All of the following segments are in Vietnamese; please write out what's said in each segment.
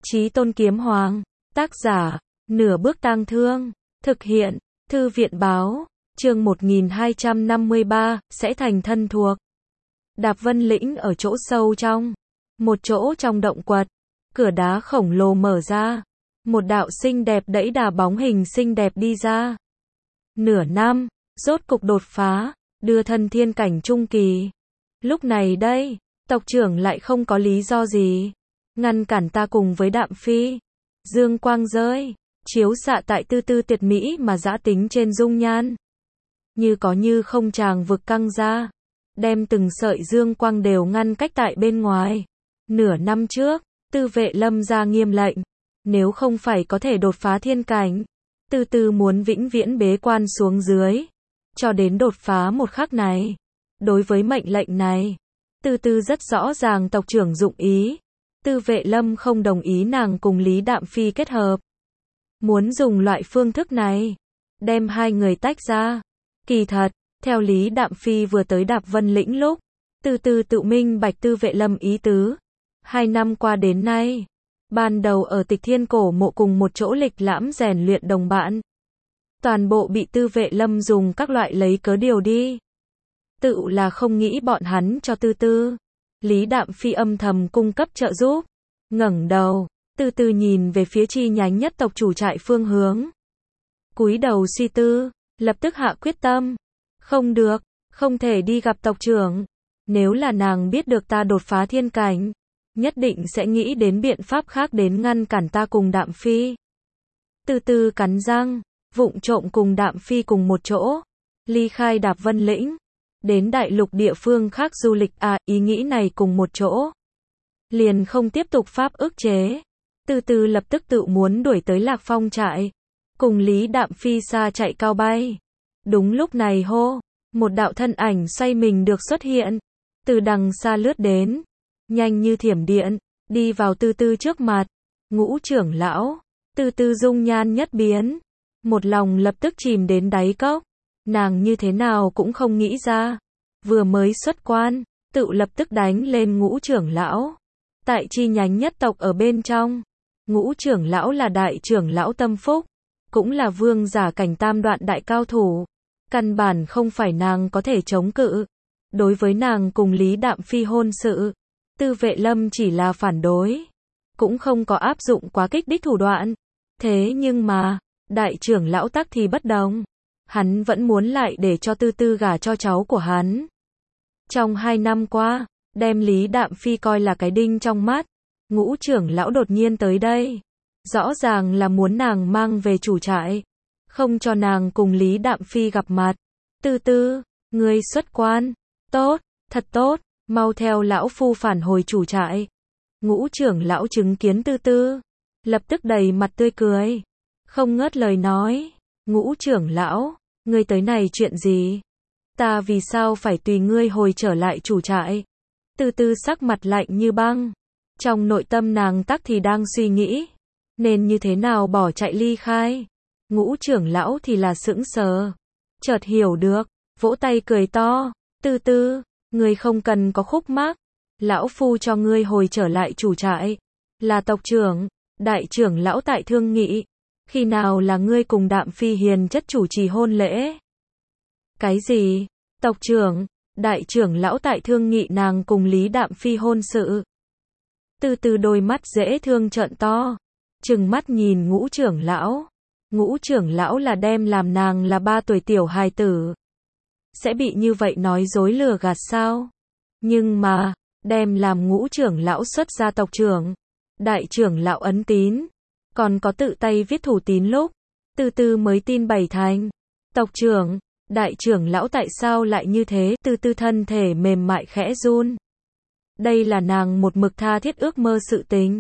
Chí Tôn Kiếm Hoàng, tác giả, Nửa Bước Tang Thương, thực hiện, Thư viện báo, chương 1253, sẽ thành thân thuộc. Đạp Vân Lĩnh ở chỗ sâu trong, một chỗ trong động quật, cửa đá khổng lồ mở ra, một đạo xinh đẹp đẫy đà bóng hình xinh đẹp đi ra. Nửa năm, rốt cục đột phá, đưa thân thiên cảnh trung kỳ. Lúc này đây, tộc trưởng lại không có lý do gì ngăn cản ta cùng với Đạm Phi. Dương quang rơi, chiếu xạ tại tư tư tuyệt mỹ mà dã tính trên dung nhan. Như có như không tràng vực căng ra, đem từng sợi dương quang đều ngăn cách tại bên ngoài. Nửa năm trước, Tư Vệ Lâm ra nghiêm lệnh, nếu không phải có thể đột phá thiên cảnh, từ từ muốn vĩnh viễn bế quan xuống dưới, cho đến đột phá một khắc này. Đối với mệnh lệnh này, từ từ rất rõ ràng tộc trưởng dụng ý. Tư Vệ Lâm không đồng ý nàng cùng Lý Đạm Phi kết hợp. Muốn dùng loại phương thức này, đem hai người tách ra. Kỳ thật, theo Lý Đạm Phi vừa tới Đạp Vân Lĩnh lúc, từ từ tự minh bạch Tư Vệ Lâm ý tứ. 2 năm qua đến nay, ban đầu ở Tịch Thiên Cổ Mộ cùng một chỗ lịch lãm rèn luyện đồng bạn, toàn bộ bị Tư Vệ Lâm dùng các loại lấy cớ điều đi. Tự là không nghĩ bọn hắn cho tư tư. Lý Đạm Phi âm thầm cung cấp trợ giúp. Ngẩng đầu, từ từ nhìn về phía chi nhánh nhất tộc chủ trại phương hướng. Cúi đầu suy tư, lập tức hạ quyết tâm. Không được, không thể đi gặp tộc trưởng. Nếu là nàng biết được ta đột phá thiên cảnh, nhất định sẽ nghĩ đến biện pháp khác đến ngăn cản ta cùng Đạm Phi. Từ từ cắn răng, vụng trộm cùng Đạm Phi cùng một chỗ, ly khai Đạp Vân Lĩnh, đến đại lục địa phương khác du lịch. Ý nghĩ này cùng một chỗ, liền không tiếp tục pháp ức chế. Từ từ lập tức tự muốn đuổi tới Lạc Phong trại, cùng Lý Đạm Phi xa chạy cao bay. Đúng lúc này hô, một đạo thân ảnh xoay mình được xuất hiện, từ đằng xa lướt đến, nhanh như thiểm điện, đi vào từ từ trước mặt. Ngũ trưởng lão, từ từ dung nhan nhất biến, một lòng lập tức chìm đến đáy cốc. Nàng như thế nào cũng không nghĩ ra, vừa mới xuất quan, tự lập tức đánh lên Ngũ trưởng lão. Tại chi nhánh nhất tộc ở bên trong, Ngũ trưởng lão là đại trưởng lão tâm phúc, cũng là vương giả cảnh tam đoạn đại cao thủ, căn bản không phải nàng có thể chống cự. Đối với nàng cùng Lý Đạm Phi hôn sự, Tư Vệ Lâm chỉ là phản đối, cũng không có áp dụng quá kích đích thủ đoạn. Thế nhưng mà, đại trưởng lão tắc thì bất đồng. Hắn vẫn muốn lại để cho tư tư gả cho cháu của hắn. Trong 2 năm qua, đem Lý Đạm Phi coi là cái đinh trong mắt. Ngũ trưởng lão đột nhiên tới đây, rõ ràng là muốn nàng mang về chủ trại, không cho nàng cùng Lý Đạm Phi gặp mặt. Tư tư, ngươi xuất quan, tốt, thật tốt, mau theo lão phu phản hồi chủ trại. Ngũ trưởng lão chứng kiến tư tư, lập tức đầy mặt tươi cười, không ngớt lời nói. Ngũ trưởng lão, ngươi tới này chuyện gì? Ta vì sao phải tùy ngươi hồi trở lại chủ trại? Từ từ sắc mặt lạnh như băng. Trong nội tâm nàng tắc thì đang suy nghĩ, nên như thế nào bỏ chạy ly khai. Ngũ trưởng lão thì là sững sờ, chợt hiểu được, vỗ tay cười to. Từ từ, ngươi không cần có khúc mắc. Lão phu cho ngươi hồi trở lại chủ trại. Là tộc trưởng, đại trưởng lão tại thương nghị. Khi nào là ngươi cùng Đạm Phi hiền chất chủ trì hôn lễ? Cái gì? Tộc trưởng, đại trưởng lão tại thương nghị nàng cùng Lý Đạm Phi hôn sự. Từ từ đôi mắt dễ thương trợn to, trừng mắt nhìn Ngũ trưởng lão. Ngũ trưởng lão là đem làm nàng là 3 tuổi tiểu hài tử. Sẽ bị như vậy nói dối lừa gạt sao? Nhưng mà, đem làm Ngũ trưởng lão xuất gia tộc trưởng, đại trưởng lão ấn tín, còn có tự tay viết thủ tín lúc, từ từ mới tin 7 thành. Tộc trưởng, đại trưởng lão tại sao lại như thế? Từ từ thân thể mềm mại khẽ run. Đây là nàng một mực tha thiết ước mơ sự tình.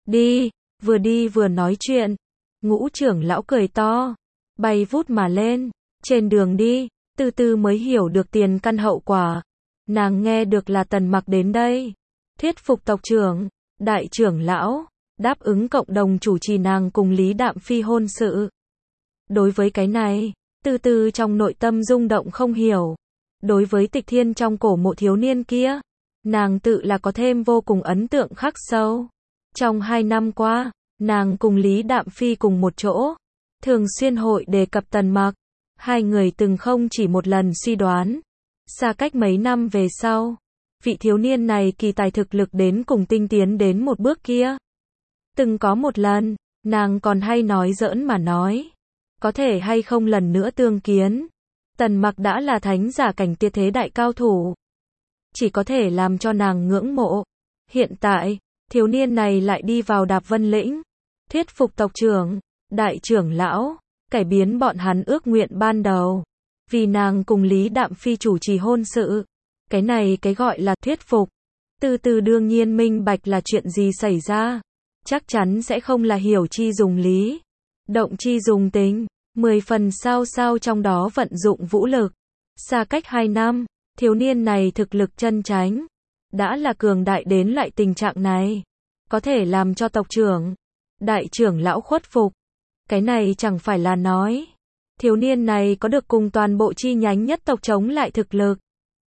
Đi vừa nói chuyện. Ngũ trưởng lão cười to, bay vút mà lên. Trên đường đi, từ từ mới hiểu được tiền căn hậu quả. Nàng nghe được là Tần Mặc đến đây, thuyết phục tộc trưởng, đại trưởng lão đáp ứng cộng đồng chủ trì nàng cùng Lý Đạm Phi hôn sự. Đối với cái này, từ từ trong nội tâm rung động không hiểu. Đối với Tịch Thiên trong cổ mộ thiếu niên kia, nàng tự là có thêm vô cùng ấn tượng khắc sâu. Trong 2 năm qua, nàng cùng Lý Đạm Phi cùng một chỗ, thường xuyên hội đề cập Tần Mặc. Hai người từng không chỉ một lần suy đoán, xa cách mấy năm về sau, vị thiếu niên này kỳ tài thực lực đến cùng tinh tiến đến một bước kia. Từng có một lần, nàng còn hay nói giỡn mà nói, có thể hay không lần nữa tương kiến. Tần Mặc đã là thánh giả cảnh tuyệt thế đại cao thủ, chỉ có thể làm cho nàng ngưỡng mộ. Hiện tại, thiếu niên này lại đi vào Đạp Vân Lĩnh, thuyết phục tộc trưởng, đại trưởng lão, cải biến bọn hắn ước nguyện ban đầu, vì nàng cùng Lý Đạm Phi chủ trì hôn sự. Cái này cái gọi là thuyết phục. Từ từ đương nhiên minh bạch là chuyện gì xảy ra, chắc chắn sẽ không là hiểu chi dùng lý, động chi dùng tính, 10 phần sao trong đó vận dụng vũ lực. Xa cách 2 năm, thiếu niên này thực lực chân chánh, đã là cường đại đến loại tình trạng này, có thể làm cho tộc trưởng, đại trưởng lão khuất phục. Cái này chẳng phải là nói, thiếu niên này có được cùng toàn bộ chi nhánh nhất tộc chống lại thực lực.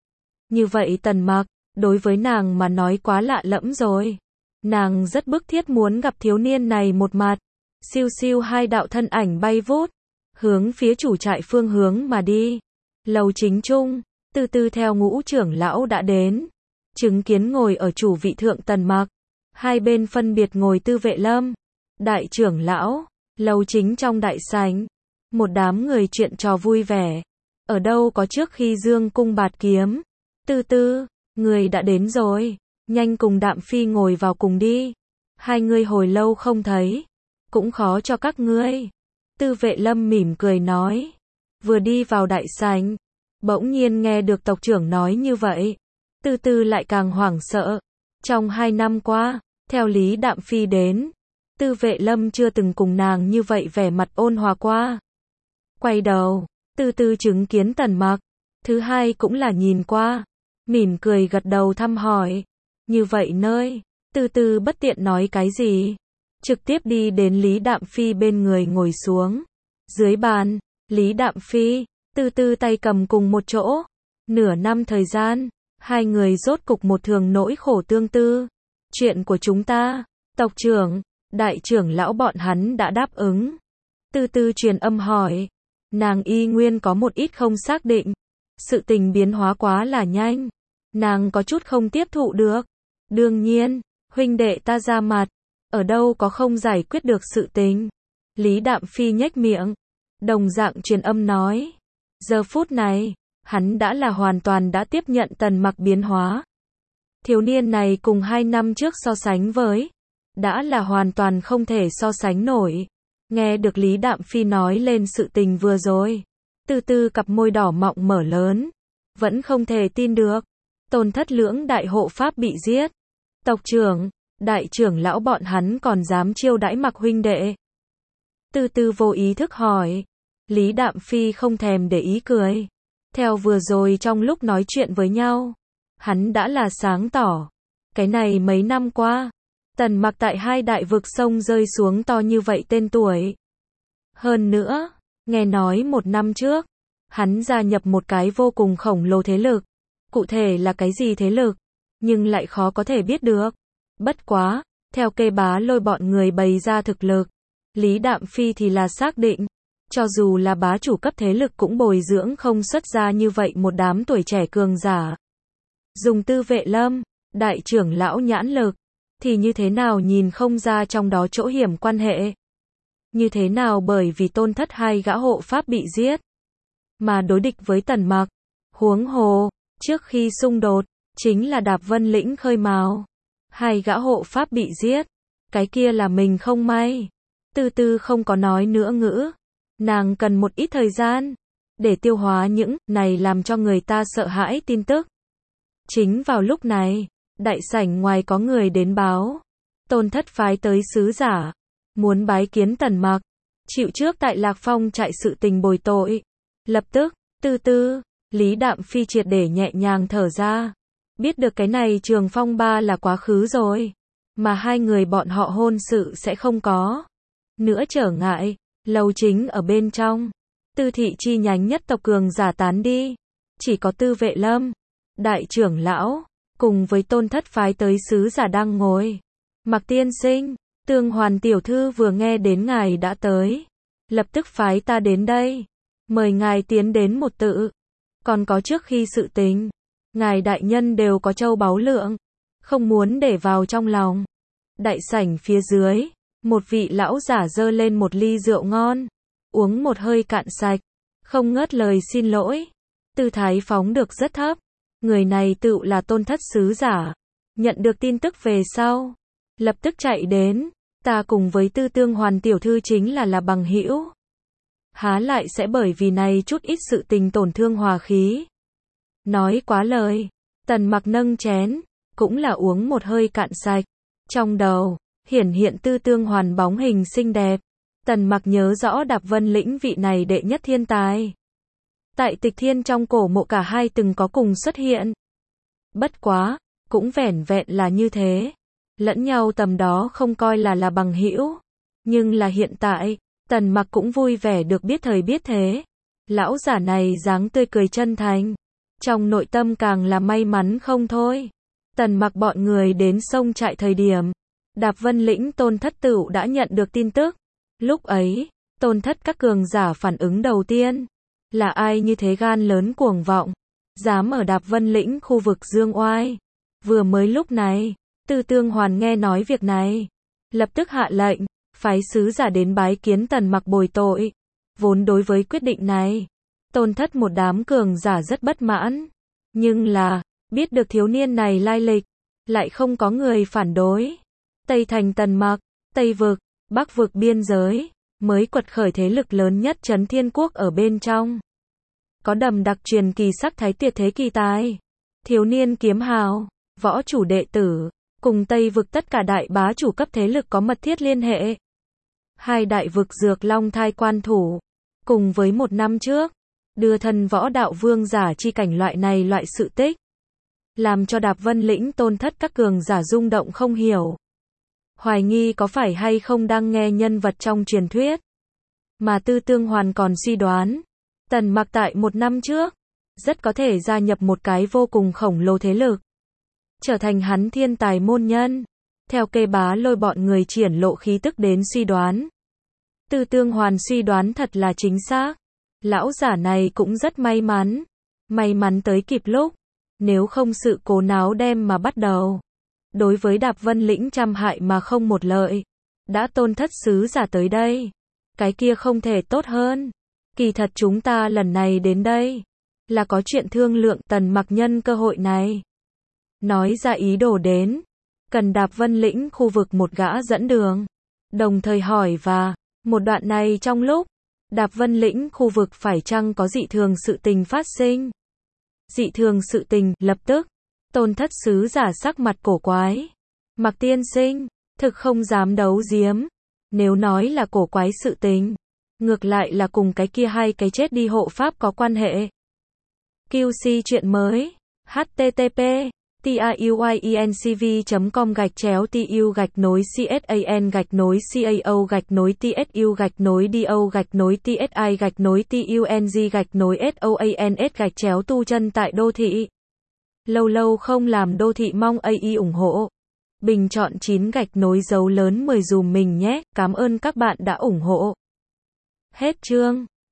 Như vậy Tần Mặc, đối với nàng mà nói quá lạ lẫm rồi. Nàng rất bức thiết muốn gặp thiếu niên này một mặt. Siêu siêu hai đạo thân ảnh bay vút, hướng phía chủ trại phương hướng mà đi. Lầu chính trung, từ từ theo Ngũ trưởng lão đã đến, chứng kiến ngồi ở chủ vị thượng Tần Mặc. Hai bên phân biệt ngồi Tư Vệ Lâm, đại trưởng lão, lầu chính trong đại sảnh. Một đám người chuyện trò vui vẻ. Ở đâu có trước khi dương cung bạt kiếm. Từ từ, người đã đến rồi, nhanh cùng Đạm Phi ngồi vào cùng đi. Hai người hồi lâu không thấy, cũng khó cho các ngươi. Tư Vệ Lâm mỉm cười nói. Vừa đi vào đại sảnh, bỗng nhiên nghe được tộc trưởng nói như vậy. Từ từ lại càng hoảng sợ. Trong 2 năm qua, theo Lý Đạm Phi đến, Tư Vệ Lâm chưa từng cùng nàng như vậy vẻ mặt ôn hòa qua. Quay đầu, từ từ chứng kiến Tần Mặc. Thứ hai cũng là nhìn qua, mỉm cười gật đầu thăm hỏi. Như vậy nơi, từ từ bất tiện nói cái gì, trực tiếp đi đến Lý Đạm Phi bên người ngồi xuống. Dưới bàn, Lý Đạm Phi, từ từ tay cầm cùng một chỗ. Nửa năm thời gian, hai người rốt cục một thường nỗi khổ tương tư. Chuyện của chúng ta, tộc trưởng, đại trưởng lão bọn hắn đã đáp ứng. Từ từ truyền âm hỏi, nàng y nguyên có một ít không xác định. Sự tình biến hóa quá là nhanh, nàng có chút không tiếp thụ được. Đương nhiên, huynh đệ ta ra mặt, ở đâu có không giải quyết được sự tình. Lý Đạm Phi nhếch miệng, đồng dạng truyền âm nói. Giờ phút này, hắn đã là hoàn toàn đã tiếp nhận Tần Mặc biến hóa. Thiếu niên này cùng 2 năm trước so sánh với, đã là hoàn toàn không thể so sánh nổi. Nghe được Lý Đạm Phi nói lên sự tình vừa rồi, từ từ cặp môi đỏ mọng mở lớn, vẫn không thể tin được. Tôn thất lưỡng đại hộ pháp bị giết, tộc trưởng, đại trưởng lão bọn hắn còn dám chiêu đãi Mặc huynh đệ. Từ từ vô ý thức hỏi. Lý Đạm Phi không thèm để ý cười. Theo vừa rồi trong lúc nói chuyện với nhau, hắn đã là sáng tỏ. Cái này mấy năm qua, Tần Mặc tại 2 đại vực sông rơi xuống to như vậy tên tuổi. Hơn nữa, nghe nói 1 năm trước, hắn gia nhập một cái vô cùng khổng lồ thế lực. Cụ thể là cái gì thế lực, nhưng lại khó có thể biết được. Bất quá, theo Kê Bá Lôi bọn người bày ra thực lực, Lý Đạm Phi thì là xác định, cho dù là bá chủ cấp thế lực cũng bồi dưỡng không xuất ra như vậy một đám tuổi trẻ cường giả. Dùng Tư Vệ Lâm, đại trưởng lão nhãn lực, thì như thế nào nhìn không ra trong đó chỗ hiểm quan hệ. Như thế nào bởi vì tôn thất 2 gã hộ pháp bị giết, mà đối địch với Tần Mặc. Huống hồ, trước khi xung đột, chính là Đạp Vân Lĩnh khơi mào. 2 gã hộ pháp bị giết, cái kia là mình không may. Từ từ không có nói nữa ngữ. Nàng cần một ít thời gian, để tiêu hóa những này làm cho người ta sợ hãi tin tức. Chính vào lúc này, đại sảnh ngoài có người đến báo. Tôn thất phái tới sứ giả, muốn bái kiến Tần Mặc, chịu trước tại Lạc Phong trại sự tình bồi tội. Lập tức, từ từ, Lý Đạm Phi triệt để nhẹ nhàng thở ra. Biết được cái này Trường Phong Ba là quá khứ rồi, mà 2 người bọn họ hôn sự sẽ không có nữa trở ngại. Lầu chính ở bên trong, Tư thị chi nhánh nhất tộc cường giả tán đi, chỉ có Tư Vệ Lâm, đại trưởng lão, cùng với tôn thất phái tới sứ giả đang ngồi. Mạc tiên sinh, Tương Hoàn tiểu thư vừa nghe đến ngài đã tới, lập tức phái ta đến đây, mời ngài tiến đến một tự. Còn có trước khi sự tình, ngài đại nhân đều có châu báu lượng, không muốn để vào trong lòng. Đại sảnh phía dưới, một vị lão giả dơ lên một ly rượu ngon, uống một hơi cạn sạch, không ngớt lời xin lỗi, tư thái phóng được rất thấp. Người này tựu là Tôn Thất sứ giả, nhận được tin tức về sau, lập tức chạy đến, ta cùng với Tư Tương Hoàn tiểu thư chính là bằng hữu, há lại sẽ bởi vì này chút ít sự tình tổn thương hòa khí. Nói quá lời, Tần Mặc nâng chén, cũng là uống một hơi cạn sạch, trong đầu hiển hiện Tư Tương Hoàn bóng hình xinh đẹp. Tần Mặc nhớ rõ Đạp Vân Lĩnh vị này đệ nhất thiên tài. Tại Tịch Thiên trong cổ mộ cả hai từng có cùng xuất hiện. Bất quá, cũng vẻn vẹn là như thế. Lẫn nhau tầm đó không coi là bằng hữu. Nhưng là hiện tại, Tần Mặc cũng vui vẻ được biết thời biết thế. Lão giả này dáng tươi cười chân thành. Trong nội tâm càng là may mắn không thôi. Tần Mặc bọn người đến sông trại thời điểm, Đạp Vân Lĩnh Tôn Thất tựu đã nhận được tin tức. Lúc ấy, Tôn Thất các cường giả phản ứng đầu tiên là ai như thế gan lớn cuồng vọng, dám ở Đạp Vân Lĩnh khu vực dương oai. Vừa mới lúc này, Tư Tương Hoàn nghe nói việc này, lập tức hạ lệnh, phái sứ giả đến bái kiến Tần Mặc bồi tội. Vốn đối với quyết định này, Tôn Thất một đám cường giả rất bất mãn, nhưng là, biết được thiếu niên này lai lịch, lại không có người phản đối. Tây thành Tần Mặc, Tây vực, Bắc vực biên giới, mới quật khởi thế lực lớn nhất Trấn Thiên Quốc ở bên trong. Có đầm đặc truyền kỳ sắc thái tuyệt thế kỳ tài, thiếu niên kiếm hào, võ chủ đệ tử, cùng Tây vực tất cả đại bá chủ cấp thế lực có mật thiết liên hệ. Hai đại vực Dược Long Thai quan thủ, cùng với một năm trước, đưa thân võ đạo vương giả chi cảnh loại sự tích, làm cho Đạp Vân Lĩnh Tôn Thất các cường giả rung động không hiểu. Hoài nghi có phải hay không đang nghe nhân vật trong truyền thuyết. Mà Tư Tương Hoàn còn suy đoán, Tần Mặc tại một năm trước, rất có thể gia nhập một cái vô cùng khổng lồ thế lực, trở thành hắn thiên tài môn nhân. Theo Kê Bá Lôi bọn người triển lộ khí tức đến suy đoán. Tư Tương Hoàn suy đoán thật là chính xác. Lão giả này cũng rất may mắn tới kịp lúc, nếu không sự cố náo đem mà bắt đầu. Đối với Đạp Vân Lĩnh trăm hại mà không một lợi. Đã Tôn Thất sứ giả tới đây, cái kia không thể tốt hơn. Kỳ thật chúng ta lần này đến đây, là có chuyện thương lượng. Tần Mặc nhân cơ hội này, nói ra ý đồ đến, cần Đạp Vân Lĩnh khu vực một gã dẫn đường. Đồng thời hỏi và, một đoạn này trong lúc, Đạp Vân Lĩnh khu vực phải chăng có dị thường sự tình phát sinh. Dị thường sự tình, lập tức. Tôn Thất sứ giả sắc mặt cổ quái. Mặc tiên sinh, thực không dám đấu giếm. Nếu nói là cổ quái sự tình, ngược lại là cùng cái kia hai cái chết đi hộ pháp có quan hệ. QC chuyện mới. http tuyuguai.cn/TU-CAO-TU-TSI-TUNG-TUNG-SOANS tại đô thị. Lâu không làm đô thị mong AI ủng hộ. Bình chọn 9 dấu lớn 10 dùm mình nhé. Cảm ơn các bạn đã ủng hộ. Hết chương.